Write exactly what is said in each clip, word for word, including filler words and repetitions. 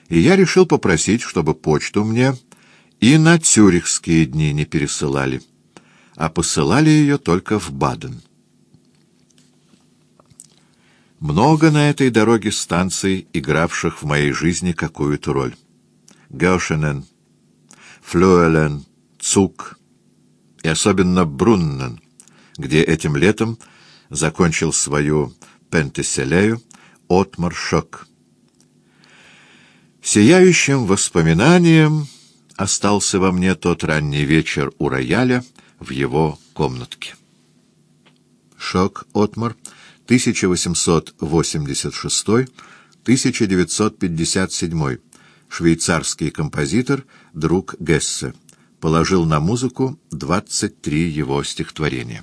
и я решил попросить, чтобы почту мне и на цюрихские дни не пересылали, а посылали ее только в Баден. Много на этой дороге станций, игравших в моей жизни какую-то роль. Гёшенен, Флюэлен, Цук и особенно Бруннен, где этим летом закончил свою Пентеселею Отмар Шок. Сияющим воспоминанием остался во мне тот ранний вечер у рояля в его комнатке. Шок Отмар, тысяча восемьсот восемьдесят шестой — тысяча девятьсот пятьдесят седьмой, швейцарский композитор, друг Гессе, положил на музыку двадцать три его стихотворения.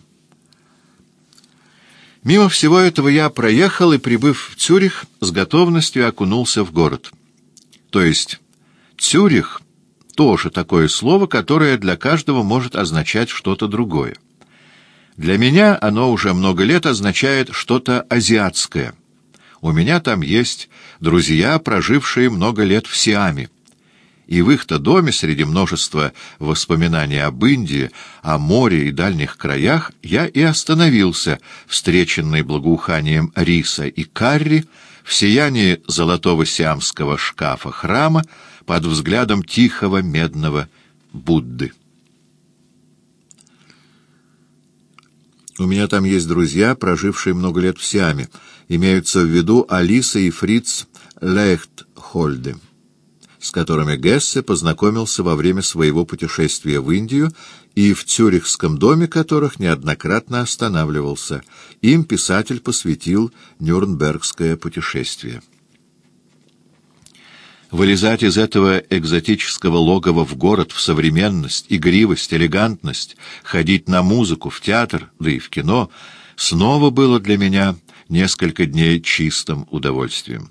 Мимо всего этого я проехал и, прибыв в Цюрих, с готовностью окунулся в город. То есть Цюрих — тоже такое слово, которое для каждого может означать что-то другое. Для меня оно уже много лет означает что-то азиатское. У меня там есть друзья, прожившие много лет в Сиаме. И в их-то доме, среди множества воспоминаний об Индии, о море и дальних краях, я и остановился, встреченный благоуханием риса и карри, в сиянии золотого сиамского шкафа храма, под взглядом тихого медного Будды. У меня там есть друзья, прожившие много лет в Сиаме. Имеются в виду Алиса и Фриц Лейхтхольде, с которыми Гессе познакомился во время своего путешествия в Индию и в цюрихском доме которых неоднократно останавливался. Им писатель посвятил Нюрнбергское путешествие. Вылезать из этого экзотического логова в город, в современность, игривость, элегантность, ходить на музыку, в театр, да и в кино, снова было для меня несколько дней чистым удовольствием.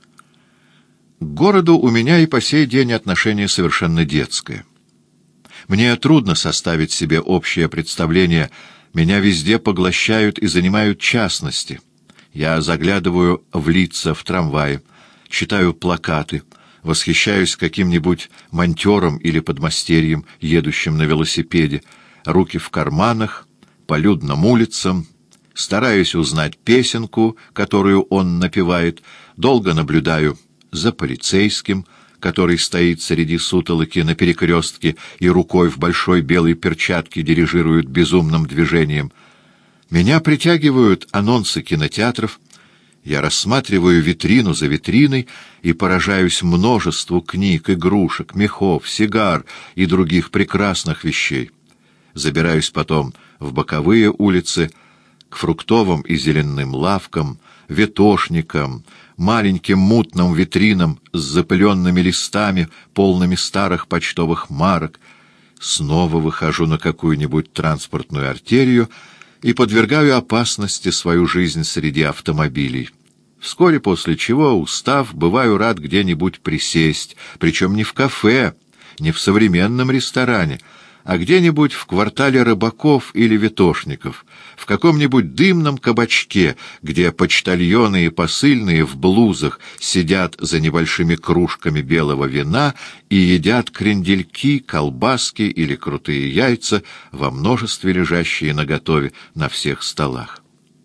К городу у меня и по сей день отношение совершенно детское. Мне трудно составить себе общее представление, меня везде поглощают и занимают частности. Я заглядываю в лица в трамвае, читаю плакаты, восхищаюсь каким-нибудь монтёром или подмастерьем, едущим на велосипеде, руки в карманах, по людным улицам, стараюсь узнать песенку, которую он напевает, долго наблюдаю за полицейским, который стоит среди сутолоки на перекрестке и рукой в большой белой перчатке дирижирует безумным движением. Меня притягивают анонсы кинотеатров. Я рассматриваю витрину за витриной и поражаюсь множеству книг, игрушек, мехов, сигар и других прекрасных вещей. Забираюсь потом в боковые улицы, к фруктовым и зеленым лавкам, ветошникам, маленьким мутным витринам с запыленными листами, полными старых почтовых марок. Снова выхожу на какую-нибудь транспортную артерию и подвергаю опасности свою жизнь среди автомобилей. Вскоре после чего, устав, бываю рад где-нибудь присесть, причем не в кафе, не в современном ресторане, а где-нибудь в квартале рыбаков или ветошников, в каком-нибудь дымном кабачке, где почтальоны и посыльные в блузах сидят за небольшими кружками белого вина и едят крендельки, колбаски или крутые яйца во множестве, лежащие наготове на всех столах.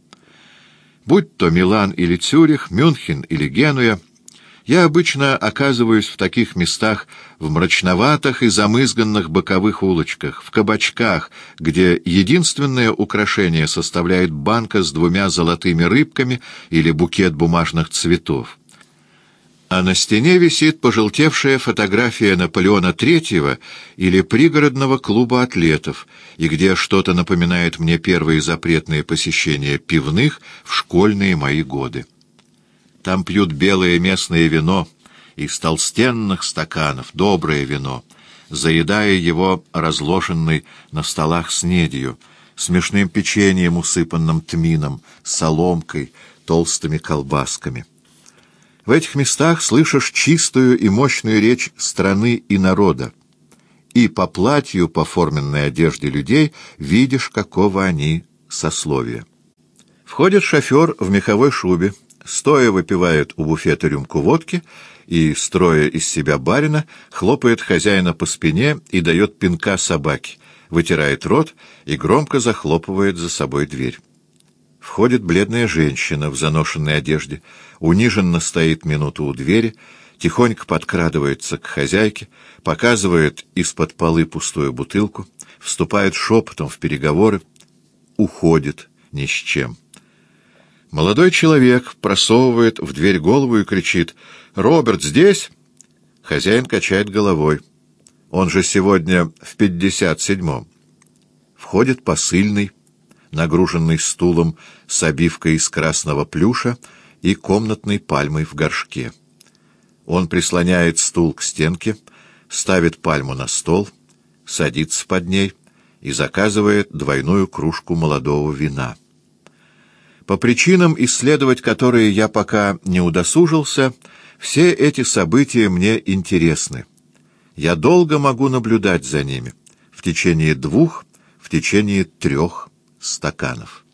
Будь то Милан или Цюрих, Мюнхен или Генуя, я обычно оказываюсь в таких местах в мрачноватых и замызганных боковых улочках, в кабачках, где единственное украшение составляет банка с двумя золотыми рыбками или букет бумажных цветов. А на стене висит пожелтевшая фотография Наполеона Третьего или пригородного клуба атлетов, и где что-то напоминает мне первые запретные посещения пивных в школьные мои годы. Там пьют белое местное вино из толстенных стаканов, доброе вино, заедая его разложенной на столах снедью, смешным печеньем, усыпанным тмином, соломкой, толстыми колбасками. В этих местах слышишь чистую и мощную речь страны и народа, и по платью, по форменной одежде людей видишь, какого они сословия. Входит шофер в меховой шубе, стоя выпивает у буфета рюмку водки и, строя из себя барина, хлопает хозяина по спине и дает пинка собаке, вытирает рот и громко захлопывает за собой дверь. Входит бледная женщина в заношенной одежде, униженно стоит минуту у двери, тихонько подкрадывается к хозяйке, показывает из-под полы пустую бутылку, вступает шепотом в переговоры, уходит ни с чем. Молодой человек просовывает в дверь голову и кричит: «Роберт здесь?» Хозяин качает головой. Он же сегодня в пятьдесят седьмом. Входит посыльный, нагруженный стулом с обивкой из красного плюша и комнатной пальмой в горшке. Он прислоняет стул к стенке, ставит пальму на стол, садится под ней и заказывает двойную кружку молодого вина. По причинам, исследовать которые я пока не удосужился, все эти события мне интересны. Я долго могу наблюдать за ними, в течение двух, в течение трех стаканов.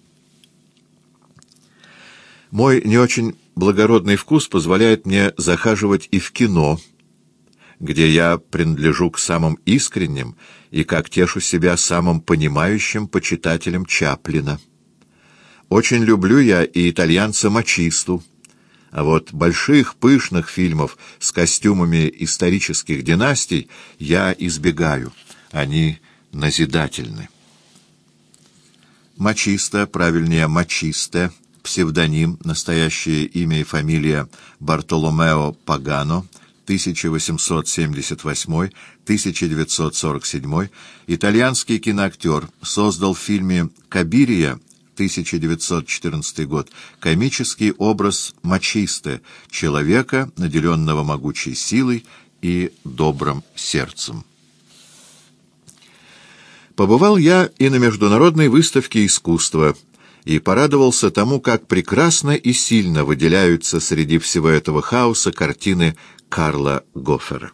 Мой не очень благородный вкус позволяет мне захаживать и в кино, где я принадлежу к самым искренним и, как тешу себя, самым понимающим почитателям Чаплина. Очень люблю я и итальянца Мачисту, а вот больших пышных фильмов с костюмами исторических династий я избегаю, они назидательны. Мачиста, правильнее Мачисте, псевдоним, настоящее имя и фамилия Бартоломео Пагано, тысяча восемьсот семьдесят восьмой — тысяча девятьсот сорок седьмой, итальянский киноактер, создал в фильме «Кабирия» тысяча девятьсот четырнадцатый год комический образ Мачисте, человека, наделенного могучей силой и добрым сердцем. Побывал я и на международной выставке искусства и порадовался тому, как прекрасно и сильно выделяются среди всего этого хаоса картины Карла Гофера.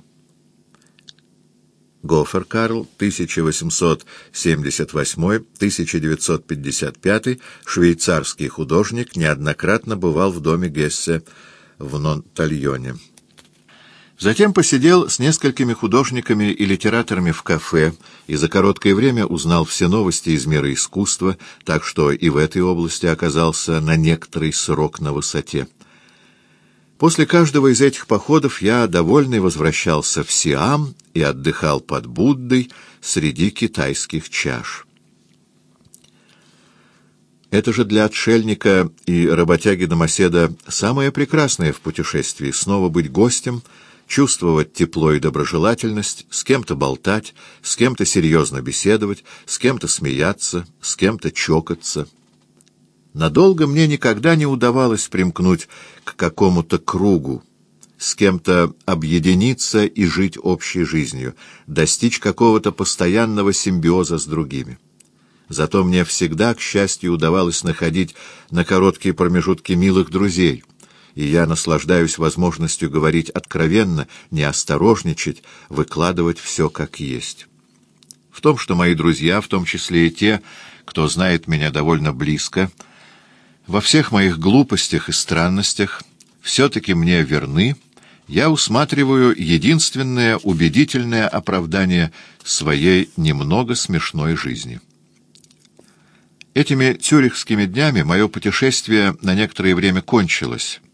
Гофер Карл, тысяча восемьсот семьдесят восьмой — тысяча девятьсот пятьдесят пятый, швейцарский художник, неоднократно бывал в доме Гессе в Нонтальоне. Затем посидел с несколькими художниками и литераторами в кафе и за короткое время узнал все новости из мира искусства, так что и в этой области оказался на некоторый срок на высоте. После каждого из этих походов я, довольный, возвращался в Сиам и отдыхал под Буддой среди китайских чаш. Это же для отшельника и работяги-домоседа самое прекрасное в путешествии — снова быть гостем, чувствовать тепло и доброжелательность, с кем-то болтать, с кем-то серьезно беседовать, с кем-то смеяться, с кем-то чокаться. Надолго мне никогда не удавалось примкнуть к какому-то кругу, с кем-то объединиться и жить общей жизнью, достичь какого-то постоянного симбиоза с другими. Зато мне всегда, к счастью, удавалось находить на короткие промежутки милых друзей, и я наслаждаюсь возможностью говорить откровенно, не осторожничать, выкладывать все как есть. В том, что мои друзья, в том числе и те, кто знает меня довольно близко, во всех моих глупостях и странностях все-таки мне верны, я усматриваю единственное убедительное оправдание своей немного смешной жизни. Этими цюрихскими днями мое путешествие на некоторое время кончилось,